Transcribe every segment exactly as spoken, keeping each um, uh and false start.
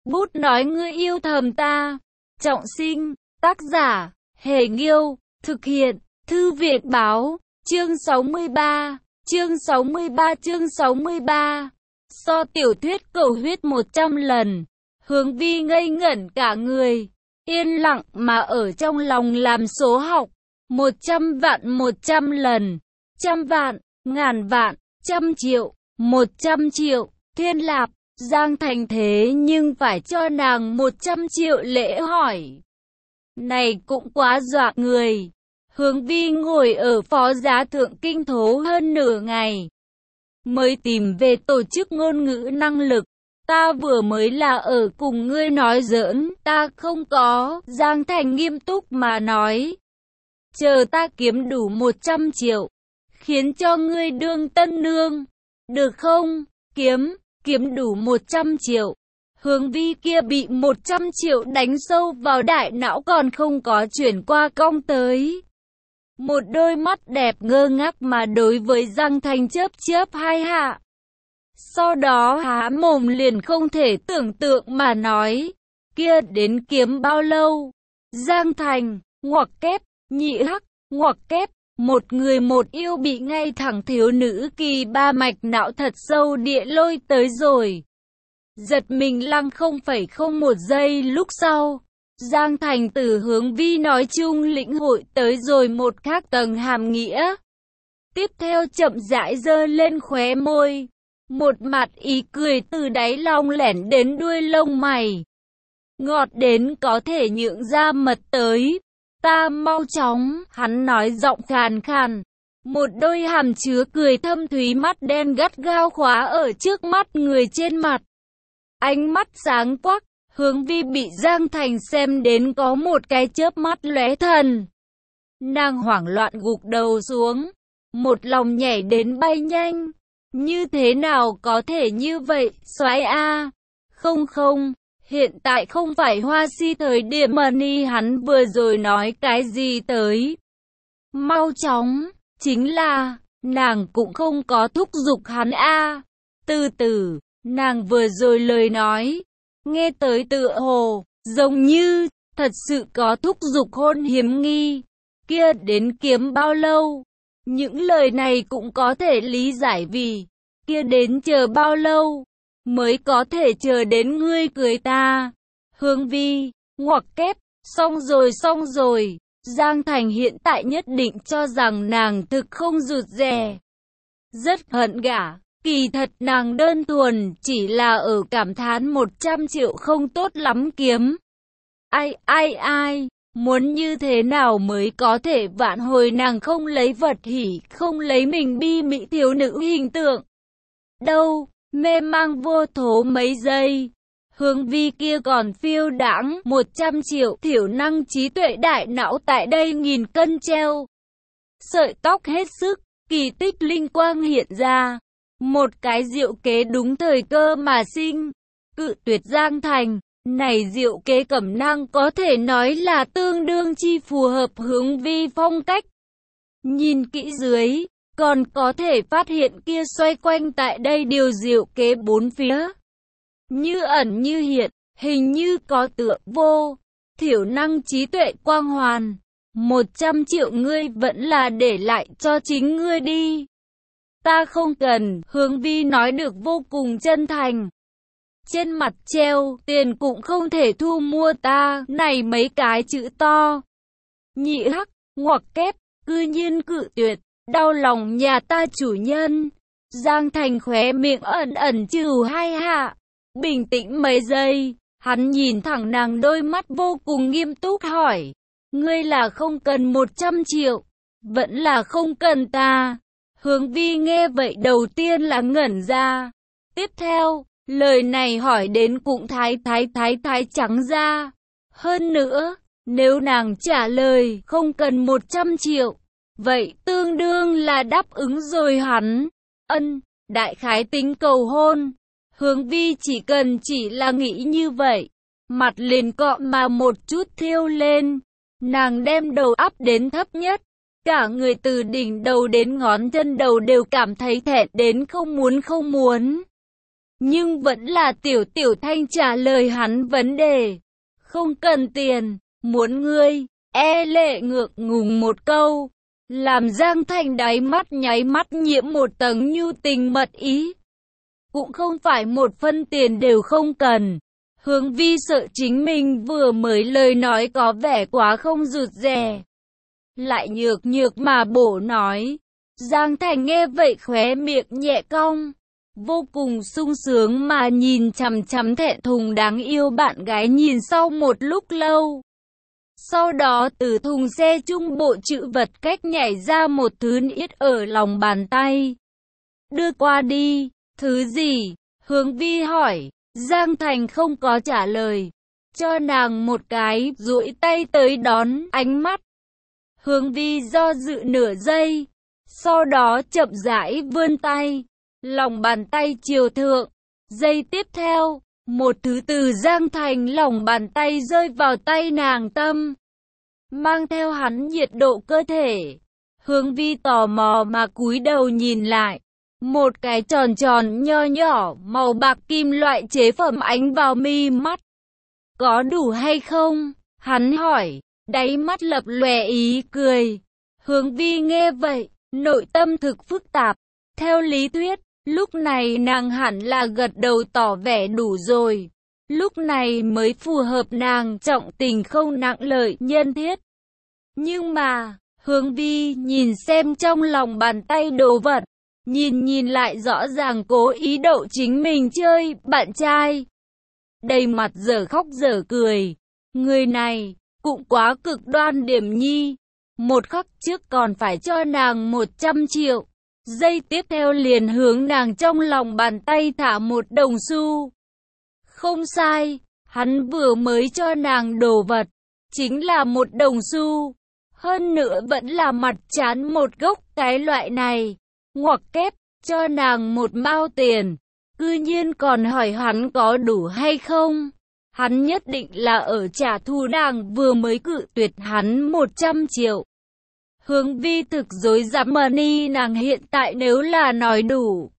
Bút nói ngươi yêu thầm ta. Trọng sinh, tác giả, Hề Nghiêu, thực hiện, Thư viện Báo, chương sáu mươi ba, chương sáu mươi ba chương sáu mươi ba. So tiểu thuyết cầu huyết một trăm lần, Hướng Vi ngây ngẩn cả người, yên lặng mà ở trong lòng làm số học. Một trăm vạn một trăm lần, trăm vạn, ngàn vạn, trăm triệu, một trăm triệu, thiên lạp. Giang Thành thế nhưng phải cho nàng một trăm triệu lễ hỏi. Này cũng quá dọa người. Hướng Vi ngồi ở phó giá thượng kinh thố hơn nửa ngày, mới tìm về tổ chức ngôn ngữ năng lực. Ta vừa mới là ở cùng ngươi nói giỡn, ta không có. Giang Thành nghiêm túc mà nói. Chờ ta kiếm đủ một trăm triệu, khiến cho ngươi đương tân nương, được không? Kiếm, kiếm đủ một trăm triệu. Hướng Vi kia bị một trăm triệu đánh sâu vào đại não còn không có chuyển qua cong tới. Một đôi mắt đẹp ngơ ngác mà đối với Giang Thành chớp chớp hai hạ. Sau đó há mồm liền không thể tưởng tượng mà nói. Kia đến kiếm bao lâu? Giang Thành, ngoặc kép, nhị hắc, ngoặc kép. Một người một yêu bị ngay thẳng thiếu nữ kỳ ba mạch não thật sâu địa lôi tới rồi. Giật mình lăng không phẩy không một giây lúc sau. Giang Thành từ Hướng Vi nói chung lĩnh hội tới rồi một khác tầng hàm nghĩa. Tiếp theo chậm rãi giơ lên khóe môi. Một mặt ý cười từ đáy lòng lẻn đến đuôi lông mày. Ngọt đến có thể nhượng ra mật tới. Ta mau chóng, hắn nói giọng khàn khàn. Một đôi hàm chứa cười thâm thúy mắt đen gắt gao khóa ở trước mắt người trên mặt. Ánh mắt sáng quắc, Hướng Vi bị Giang Thành xem đến có một cái chớp mắt lóe thần. Nàng hoảng loạn gục đầu xuống, một lòng nhảy đến bay nhanh. Như thế nào có thể như vậy, soái a? Không không, hiện tại không phải hoa si thời điểm mà ni hắn vừa rồi nói cái gì tới. Mau chóng, chính là, nàng cũng không có thúc giục hắn a. Từ từ, nàng vừa rồi lời nói, nghe tới tựa hồ, giống như, thật sự có thúc giục hôn hiếm nghi. Kia đến kiếm bao lâu? Những lời này cũng có thể lý giải vì, kia đến chờ bao lâu, mới có thể chờ đến ngươi cưới ta. Hướng Vi, ngoặc kép, xong rồi xong rồi. Giang Thành hiện tại nhất định cho rằng nàng thực không rụt rè, rất hận gả. Kỳ thật nàng đơn thuần chỉ là ở cảm thán một trăm triệu không tốt lắm kiếm. Ai ai ai, muốn như thế nào mới có thể vạn hồi nàng không lấy vật hỉ, không lấy mình bi mỹ thiếu nữ hình tượng. Đâu, mê mang vô thố mấy giây. Hướng Vi kia còn phiêu đãng một trăm triệu thiểu năng trí tuệ đại não tại đây nghìn cân treo. Sợi tóc hết sức, kỳ tích linh quang hiện ra. Một cái diệu kế đúng thời cơ mà sinh. Cự tuyệt Giang Thành, này diệu kế cẩm năng có thể nói là tương đương chi phù hợp Hướng Vi phong cách. Nhìn kỹ dưới, còn có thể phát hiện kia xoay quanh tại đây điều diệu kế bốn phía. Như ẩn như hiện, hình như có tựa vô, thiểu năng trí tuệ quang hoàn. Một trăm triệu ngươi vẫn là để lại cho chính ngươi đi. Ta không cần, Hướng Vi nói được vô cùng chân thành. Trên mặt treo, tiền cũng không thể thu mua ta, này mấy cái chữ to. Nhị hắc, ngoặc kép, cư nhiên cự tuyệt, đau lòng nhà ta chủ nhân. Giang Thành khóe miệng ẩn ẩn trừ hai hạ. Bình tĩnh mấy giây, hắn nhìn thẳng nàng đôi mắt vô cùng nghiêm túc hỏi. Ngươi là không cần một trăm triệu, vẫn là không cần ta. Hướng Vi nghe vậy đầu tiên là ngẩn ra. Tiếp theo, lời này hỏi đến cũng thái thái thái thái trắng ra. Hơn nữa, nếu nàng trả lời không cần một trăm triệu, vậy tương đương là đáp ứng rồi hắn. Ân, đại khái tính cầu hôn. Hướng Vi chỉ cần chỉ là nghĩ như vậy, mặt liền cọ mà một chút thiêu lên. Nàng đem đầu áp đến thấp nhất, cả người từ đỉnh đầu đến ngón chân đầu đều cảm thấy thẹn đến không muốn không muốn. Nhưng vẫn là Tiểu Tiểu Thanh trả lời hắn vấn đề. Không cần tiền, muốn ngươi, e lệ ngượng ngùng một câu. Làm Giang Thành đáy mắt nháy mắt nhiễm một tầng nhu tình mật ý. Cũng không phải một phân tiền đều không cần. Hướng Vi sợ chính mình vừa mới lời nói có vẻ quá không rụt rè. Lại nhược nhược mà bổ nói. Giang Thành nghe vậy khóe miệng nhẹ cong. Vô cùng sung sướng mà nhìn chằm chằm thẹn thùng đáng yêu bạn gái nhìn sau một lúc lâu. Sau đó từ thùng xe trung bộ chữ vật cách nhảy ra một thứ ít ở lòng bàn tay. Đưa qua đi, thứ gì? Hướng Vi hỏi. Giang Thành không có trả lời. Cho nàng một cái, duỗi tay tới đón ánh mắt. Hướng Vi do dự nửa giây. Sau đó chậm rãi vươn tay. Lòng bàn tay chiều thượng. Giây tiếp theo, một thứ từ Giang Thành lòng bàn tay rơi vào tay nàng tâm. Mang theo hắn nhiệt độ cơ thể. Hướng Vi tò mò mà cúi đầu nhìn lại. Một cái tròn tròn nho nhỏ màu bạc kim loại chế phẩm ánh vào mi mắt. Có đủ hay không? Hắn hỏi. Đáy mắt lập lòe ý cười. Hướng Vi nghe vậy, nội tâm thực phức tạp. Theo lý thuyết, lúc này nàng hẳn là gật đầu tỏ vẻ đủ rồi. Lúc này mới phù hợp nàng trọng tình không nặng lời nhân thiết. Nhưng mà, Hướng Vi nhìn xem trong lòng bàn tay đồ vật. Nhìn nhìn lại rõ ràng cố ý đậu chính mình chơi, bạn trai. Đầy mặt dở khóc dở cười. Người này, cũng quá cực đoan điểm nhi. Một khắc trước còn phải cho nàng một trăm triệu. Giây tiếp theo liền hướng nàng trong lòng bàn tay thả một đồng xu. Không sai, hắn vừa mới cho nàng đồ vật. Chính là một đồng xu. Hơn nữa vẫn là mặt chán một gốc cái loại này. Ngoặc kép, cho nàng một mao tiền. Cư nhiên còn hỏi hắn có đủ hay không. Hắn nhất định là ở trả thù nàng vừa mới cự tuyệt hắn một trăm triệu. Hướng Vi thực dối dám money nàng hiện tại nếu là nói đủ.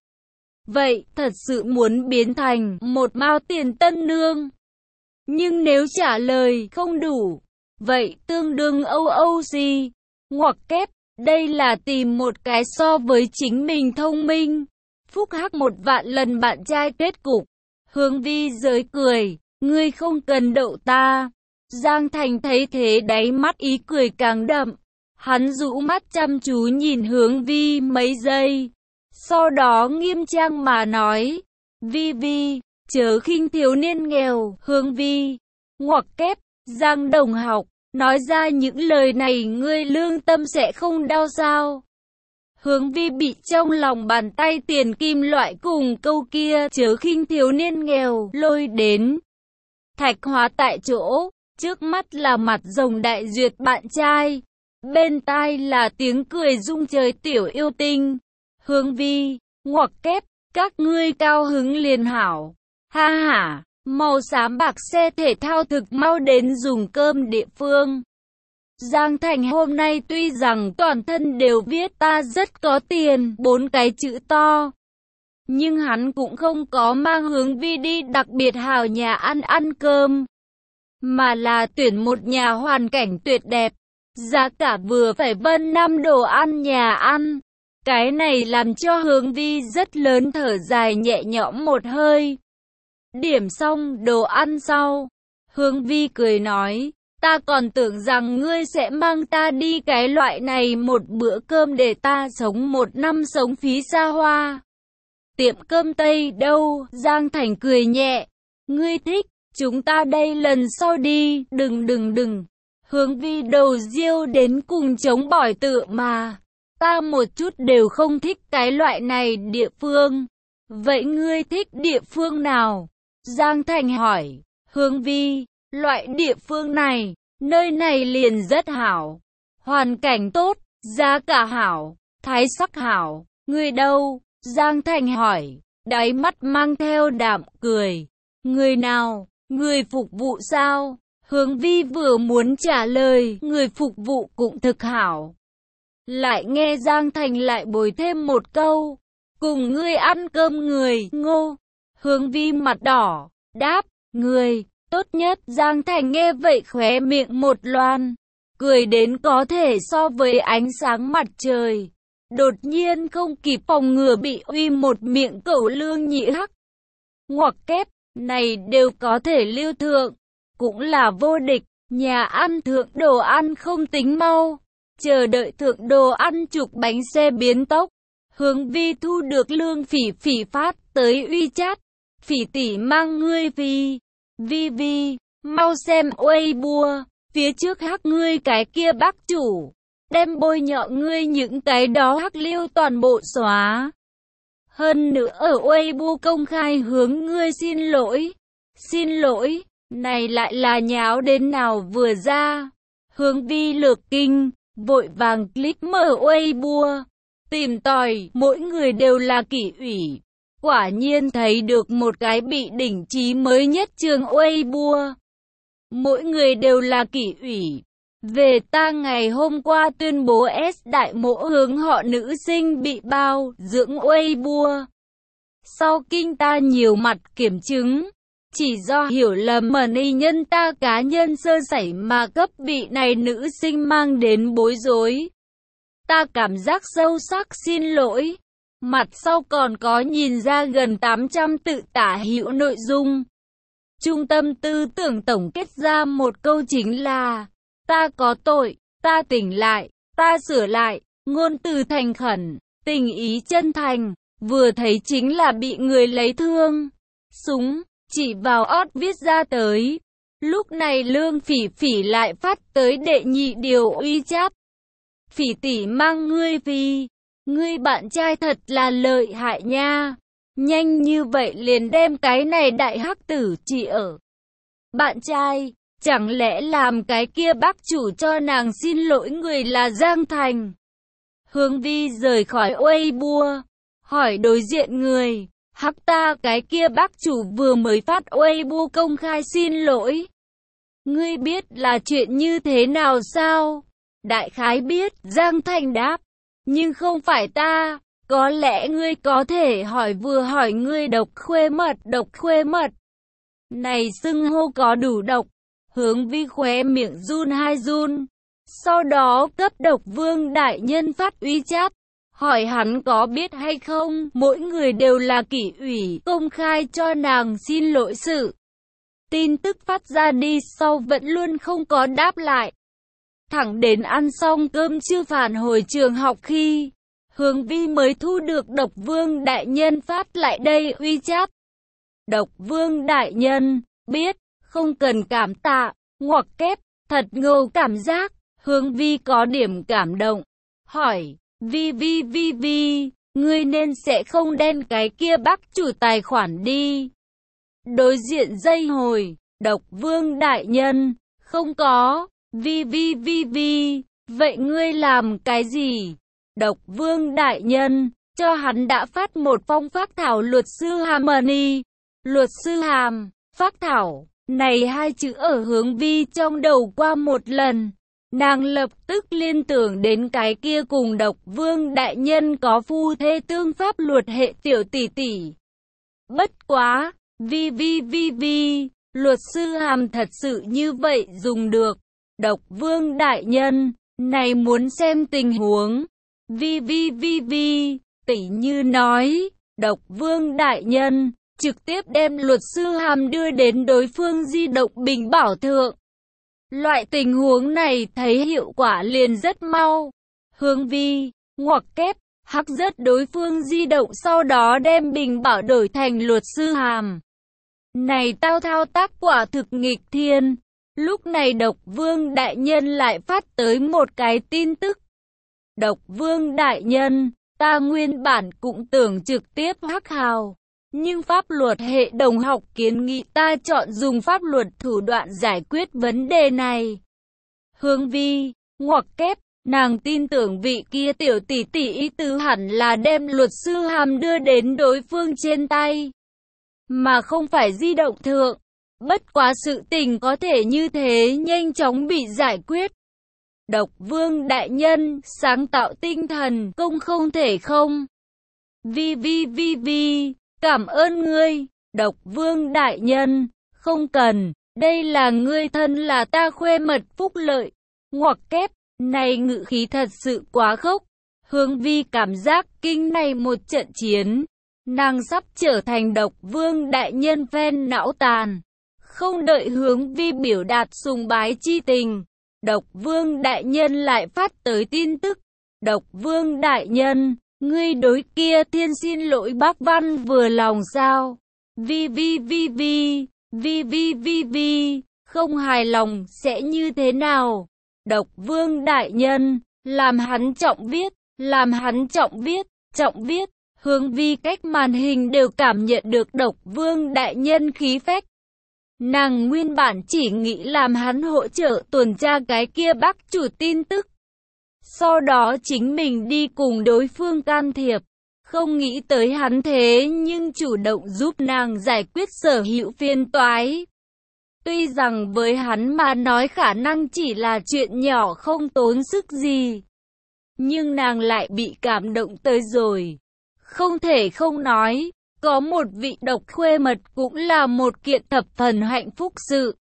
Vậy thật sự muốn biến thành một mao tiền tân nương. Nhưng nếu trả lời không đủ, vậy tương đương âu âu gì. Ngoặc kép, đây là tìm một cái so với chính mình thông minh. Phúc hắc một vạn lần bạn trai kết cục. Hướng Vi giới cười, ngươi không cần đậu ta. Giang Thành thấy thế đáy mắt ý cười càng đậm. Hắn rũ mắt chăm chú nhìn Hướng Vi mấy giây. Sau đó nghiêm trang mà nói. Vi Vi, chớ khinh thiếu niên nghèo. Hướng Vi, ngoặc kép, Giang đồng học. Nói ra những lời này ngươi lương tâm sẽ không đau sao? Hướng Vi bị trong lòng bàn tay tiền kim loại cùng câu kia chớ khinh thiếu niên nghèo lôi đến. Thạch hóa tại chỗ, trước mắt là mặt rồng đại duyệt bạn trai. Bên tai là tiếng cười rung trời tiểu yêu tinh. Hướng Vi, ngoặc kép, các ngươi cao hứng liền hảo. Ha ha, màu xám bạc xe thể thao thực mau đến dùng cơm địa phương. Giang Thành hôm nay tuy rằng toàn thân đều viết ta rất có tiền, bốn cái chữ to. Nhưng hắn cũng không có mang Hướng Vi đi đặc biệt hào nhà ăn ăn cơm. Mà là tuyển một nhà hoàn cảnh tuyệt đẹp. Giá cả vừa phải vân năm đồ ăn nhà ăn. Cái này làm cho Hướng Vi rất lớn thở dài nhẹ nhõm một hơi. Điểm xong đồ ăn sau. Hướng Vi cười nói. Ta còn tưởng rằng ngươi sẽ mang ta đi cái loại này một bữa cơm để ta sống một năm sống phí xa hoa. Tiệm cơm Tây đâu? Giang Thành cười nhẹ. Ngươi thích, chúng ta đây lần sau đi, đừng đừng đừng. Hướng Vi đầu riêu đến cùng chống bỏi tựa mà. Ta một chút đều không thích cái loại này địa phương. Vậy ngươi thích địa phương nào? Giang Thành hỏi. Hướng Vi, loại địa phương này, nơi này liền rất hảo. Hoàn cảnh tốt, giá cả hảo, thái sắc hảo. Ngươi đâu? Giang Thành hỏi. Đáy mắt mang theo đạm cười. Người nào? Người phục vụ sao? Hướng Vi vừa muốn trả lời, người phục vụ cũng thực hảo. Lại nghe Giang Thành lại bồi thêm một câu. Cùng ngươi ăn cơm người, ngô. Hướng Vi mặt đỏ, đáp, người, tốt nhất. Giang Thành nghe vậy khóe miệng một loan, cười đến có thể so với ánh sáng mặt trời. Đột nhiên không kịp phòng ngừa bị uy một miệng cẩu lương nhị hắc. Ngoặc kép, này đều có thể lưu thượng, cũng là vô địch. Nhà ăn thượng đồ ăn không tính mau, chờ đợi thượng đồ ăn chụp bánh xe biến tốc. Hướng Vi thu được Lương Phỉ Phỉ phát tới uy chat. Phỉ tỷ mang ngươi vì, Vi Vi, mau xem Weibo, phía trước hắc ngươi cái kia bác chủ, đem bôi nhọ ngươi những cái đó hắc liêu toàn bộ xóa. Hơn nữa ở Weibo công khai hướng ngươi xin lỗi. Xin lỗi, này lại là nháo đến nào vừa ra. Hướng Vi lược kinh, vội vàng click mở Weibo, tìm tòi, mỗi người đều là kỷ ủy. Quả nhiên thấy được một cái bị đỉnh trí mới nhất trường Weibo. Mỗi người đều là kỷ ủy. Về ta ngày hôm qua tuyên bố S đại mộ hướng họ nữ sinh bị bao dưỡng Weibo. Sau kinh ta nhiều mặt kiểm chứng, chỉ do hiểu lầm mần y nhân ta cá nhân sơ sẩy mà cấp vị này nữ sinh mang đến bối rối. Ta cảm giác sâu sắc xin lỗi. Mặt sau còn có nhìn ra gần tám trăm tự tả hữu nội dung. Trung tâm tư tưởng tổng kết ra một câu chính là: ta có tội, ta tỉnh lại, ta sửa lại, ngôn từ thành khẩn, tình ý chân thành, vừa thấy chính là bị người lấy thương. Súng, chỉ vào ót viết ra tới. Lúc này Lương Phỉ Phỉ lại phát tới đệ nhị điều uy chat. Phỉ tỷ mang ngươi vì, ngươi bạn trai thật là lợi hại nha. Nhanh như vậy liền đem cái này đại hắc tử chỉ ở. Bạn trai, chẳng lẽ làm cái kia bác chủ cho nàng xin lỗi người là Giang Thành? Hướng Vi rời khỏi Weibo, hỏi đối diện người, hắc ta cái kia bác chủ vừa mới phát Weibo công khai xin lỗi. Ngươi biết là chuyện như thế nào sao? Đại khái biết, Giang Thành đáp, nhưng không phải ta. Có lẽ ngươi có thể hỏi vừa hỏi ngươi độc khuê mật, độc khuê mật. Này xưng hô có đủ độc. Hướng Vi khóe miệng run hai run. Sau đó cấp độc vương đại nhân phát uy chat. Hỏi hắn có biết hay không, mỗi người đều là kỷ ủy, công khai cho nàng xin lỗi sự. Tin tức phát ra đi sau vẫn luôn không có đáp lại. Thẳng đến ăn xong cơm trưa phản hồi trường học khi Hướng Vi mới thu được độc vương đại nhân phát lại đây uy chat. Độc vương đại nhân, biết, không cần cảm tạ, ngoặc kép, thật ngầu cảm giác. Hướng Vi có điểm cảm động. Hỏi, Vi Vi Vi Vi, ngươi nên sẽ không đen cái kia bác chủ tài khoản đi. Đối diện dây hồi, độc vương đại nhân, không có. Vi Vi Vi Vi, vậy ngươi làm cái gì? Độc vương đại nhân, cho hắn đã phát một phong phác thảo luật sư Harmony. Luật sư Hàm, phác thảo, này hai chữ ở Hướng Vi trong đầu qua một lần. Nàng lập tức liên tưởng đến cái kia cùng độc vương đại nhân có phu thê tương pháp luật hệ tiểu tỷ tỷ. Bất quá, Vi Vi Vi Vi, luật sư Hàm thật sự như vậy dùng được. Độc vương đại nhân, này muốn xem tình huống. Vi Vi Vi Vi, tỷ như nói, độc vương đại nhân, trực tiếp đem luật sư Hàm đưa đến đối phương di động bình bảo thượng. Loại tình huống này thấy hiệu quả liền rất mau. Hướng Vi, ngoặc kép, hắc rất đối phương di động sau đó đem bình bảo đổi thành luật sư Hàm. Này tao thao tác quả thực nghịch thiên. Lúc này độc vương đại nhân lại phát tới một cái tin tức. Độc vương đại nhân, ta nguyên bản cũng tưởng trực tiếp hắc hào. Nhưng pháp luật hệ đồng học kiến nghị ta chọn dùng pháp luật thủ đoạn giải quyết vấn đề này. Hướng Vi, ngoặc kép, nàng tin tưởng vị kia tiểu tỷ tỷ ý tứ hẳn là đem luật sư Hàm đưa đến đối phương trên tay, mà không phải di động thượng. Bất quá sự tình có thể như thế nhanh chóng bị giải quyết. Độc vương đại nhân, sáng tạo tinh thần, công không thể không. Vi Vi Vi Vi, cảm ơn ngươi. Độc Vương đại nhân, không cần, đây là ngươi thân là ta khuê mật phúc lợi. Ngoặc kép, này ngự khí thật sự quá khốc. Hướng Vi cảm giác kinh này một trận chiến, nàng sắp trở thành Độc Vương đại nhân phen não tàn. Không đợi Hướng Vi biểu đạt sùng bái chi tình, Độc Vương đại nhân lại phát tới tin tức. Độc Vương đại nhân, ngươi đối kia thiên xin lỗi bác Văn vừa lòng sao? Vi vi vi vi, vi vi vi vi, không hài lòng sẽ như thế nào? Độc Vương đại nhân, làm hắn trọng viết, làm hắn trọng viết, trọng viết. Hướng Vi cách màn hình đều cảm nhận được Độc Vương đại nhân khí phách. Nàng nguyên bản chỉ nghĩ làm hắn hỗ trợ tuần tra cái kia bác chủ tin tức. Sau đó chính mình đi cùng đối phương can thiệp. Không nghĩ tới hắn thế nhưng chủ động giúp nàng giải quyết sở hữu phiền toái. Tuy rằng với hắn mà nói khả năng chỉ là chuyện nhỏ không tốn sức gì. Nhưng nàng lại bị cảm động tới rồi. Không thể không nói, có một vị độc khuê mật cũng là một kiện thập phần hạnh phúc sự.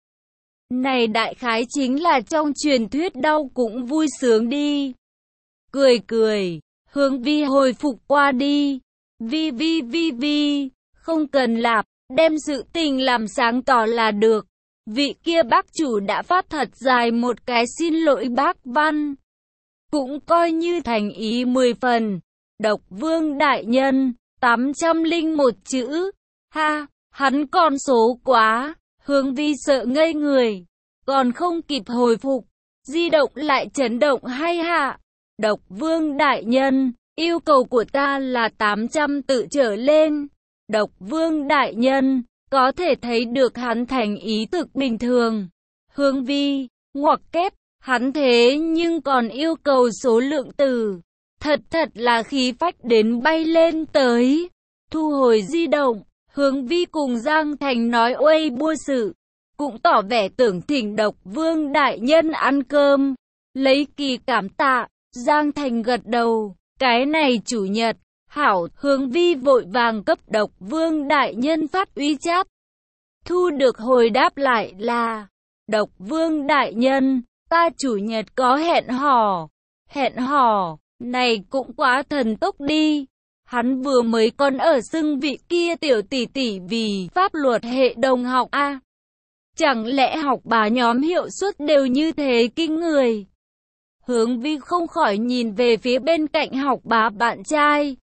Này đại khái chính là trong truyền thuyết đau cũng vui sướng đi. Cười cười, Hướng Vi hồi phục qua đi. Vi vi vi vi, không cần lạp, đem sự tình làm sáng tỏ là được. Vị kia bác chủ đã phát thật dài một cái xin lỗi bác Văn. Cũng coi như thành ý mười phần. Độc Vương đại nhân, tám trăm lẻ một chữ. Ha, hắn con số quá. Hướng Vi sợ ngây người. Còn không kịp hồi phục. Di động lại chấn động hay hạ. Độc Vương đại nhân, yêu cầu của ta là tám trăm tự trở lên. Độc Vương đại nhân, có thể thấy được hắn thành ý thực bình thường. Hướng Vi, ngoặc kép, hắn thế nhưng còn yêu cầu số lượng từ. Thật thật là khí phách đến bay lên tới. Thu hồi di động, Hướng Vi cùng Giang Thành nói uây bua sự. Cũng tỏ vẻ tưởng thỉnh Độc Vương đại nhân ăn cơm. Lấy kỳ cảm tạ, Giang Thành gật đầu. Cái này chủ nhật, hảo, Hướng Vi vội vàng cấp Độc Vương đại nhân phát uy cháp. Thu được hồi đáp lại là, Độc Vương đại nhân, ta chủ nhật có hẹn hò. Hẹn hò, này cũng quá thần tốc đi. Hắn vừa mới còn ở xưng vị kia tiểu tỷ tỷ vì pháp luật hệ đồng học a. À, chẳng lẽ học bá nhóm hiệu suất đều như thế kinh người? Hướng Vi không khỏi nhìn về phía bên cạnh học bá bạn trai.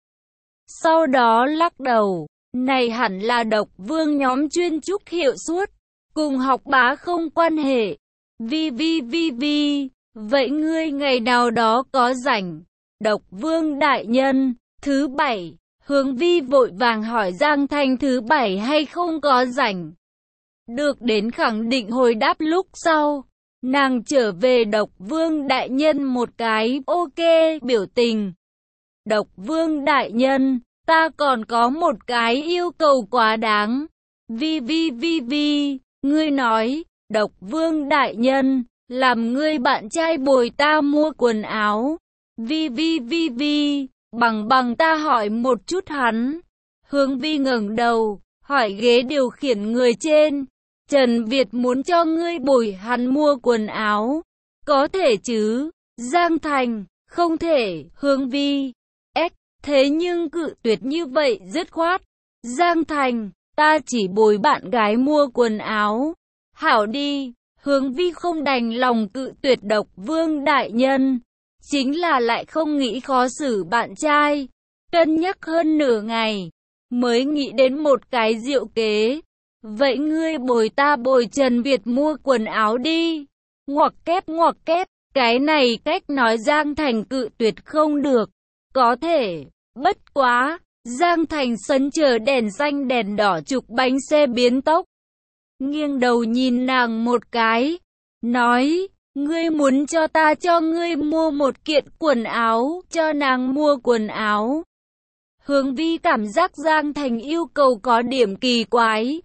Sau đó lắc đầu, này hẳn là Độc Vương nhóm chuyên chúc hiệu suất, cùng học bá không quan hệ. Vi vi vi vi, vậy ngươi ngày nào đó có rảnh? Độc Vương đại nhân, thứ bảy, Hướng Vi vội vàng hỏi Giang Thành thứ bảy hay không có rảnh. Được đến khẳng định hồi đáp lúc sau. Nàng trở về Độc Vương đại nhân một cái ok biểu tình. Độc Vương đại nhân, ta còn có một cái yêu cầu quá đáng. Vi vi vi vi, ngươi nói, Độc Vương đại nhân, làm ngươi bạn trai bồi ta mua quần áo. Vi vi vi vi, bằng bằng ta hỏi một chút hắn. Hướng Vi ngẩng đầu, hỏi ghế điều khiển người trên. Trần Việt muốn cho ngươi bồi hắn mua quần áo. Có thể chứ? Giang Thành, không thể. Hướng Vi, ếch, thế nhưng cự tuyệt như vậy dứt khoát. Giang Thành, ta chỉ bồi bạn gái mua quần áo. Hảo đi. Hướng Vi không đành lòng cự tuyệt Độc Vương đại nhân. Chính là lại không nghĩ khó xử bạn trai. Cân nhắc hơn nửa ngày, mới nghĩ đến một cái diệu kế. Vậy ngươi bồi ta bồi Trần Việt mua quần áo đi. Ngoặc kép ngoặc kép, cái này cách nói Giang Thành cự tuyệt không được. Có thể, bất quá, Giang Thành sấn chờ đèn xanh đèn đỏ trục bánh xe biến tốc. Nghiêng đầu nhìn nàng một cái, nói, ngươi muốn cho ta cho ngươi mua một kiện quần áo, cho nàng mua quần áo. Hướng Vi cảm giác Giang Thành yêu cầu có điểm kỳ quái.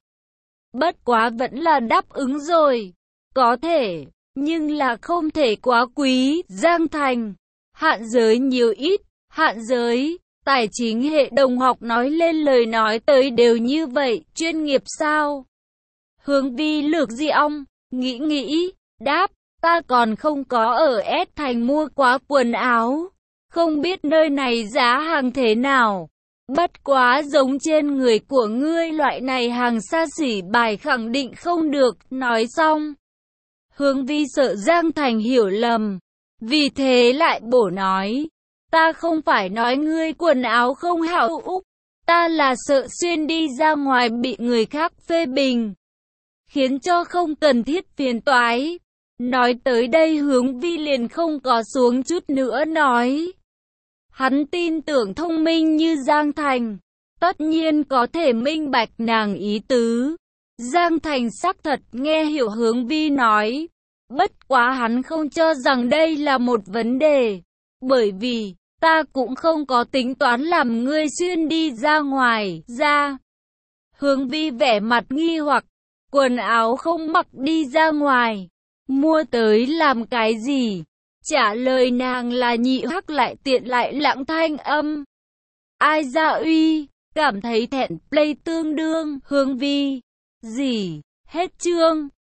Bất quá vẫn là đáp ứng rồi. Có thể, nhưng là không thể quá quý. Giang Thành, hạn giới nhiều ít, hạn giới, Tài chính hệ đồng học nói lên lời nói tới đều như vậy, chuyên nghiệp sao? Hướng Vi lược di ong, nghĩ nghĩ, đáp, ta còn không có ở S thành mua quá quần áo. Không biết nơi này giá hàng thế nào. Bất quá giống trên người của ngươi loại này hàng xa xỉ bài khẳng định không được. Nói xong, Hướng Vi sợ Giang Thành hiểu lầm, vì thế lại bổ nói, ta không phải nói ngươi quần áo không hảo Úc, ta là sợ xuyên đi ra ngoài bị người khác phê bình, khiến cho không cần thiết phiền toái. Nói tới đây Hướng Vi liền không có xuống chút nữa nói. Hắn tin tưởng thông minh như Giang Thành, tất nhiên có thể minh bạch nàng ý tứ. Giang Thành xác thật nghe hiểu Hướng Vi nói, bất quá hắn không cho rằng đây là một vấn đề, bởi vì ta cũng không có tính toán làm ngươi xuyên đi ra ngoài, ra. Hướng Vi vẻ mặt nghi hoặc, quần áo không mặc đi ra ngoài, mua tới làm cái gì? Trả lời nàng là Nhị Hắc lại tiện lại lãng thanh âm. Ai Gia Uy, cảm thấy thẹn play tương đương, Hướng Vi. Gì, hết chương.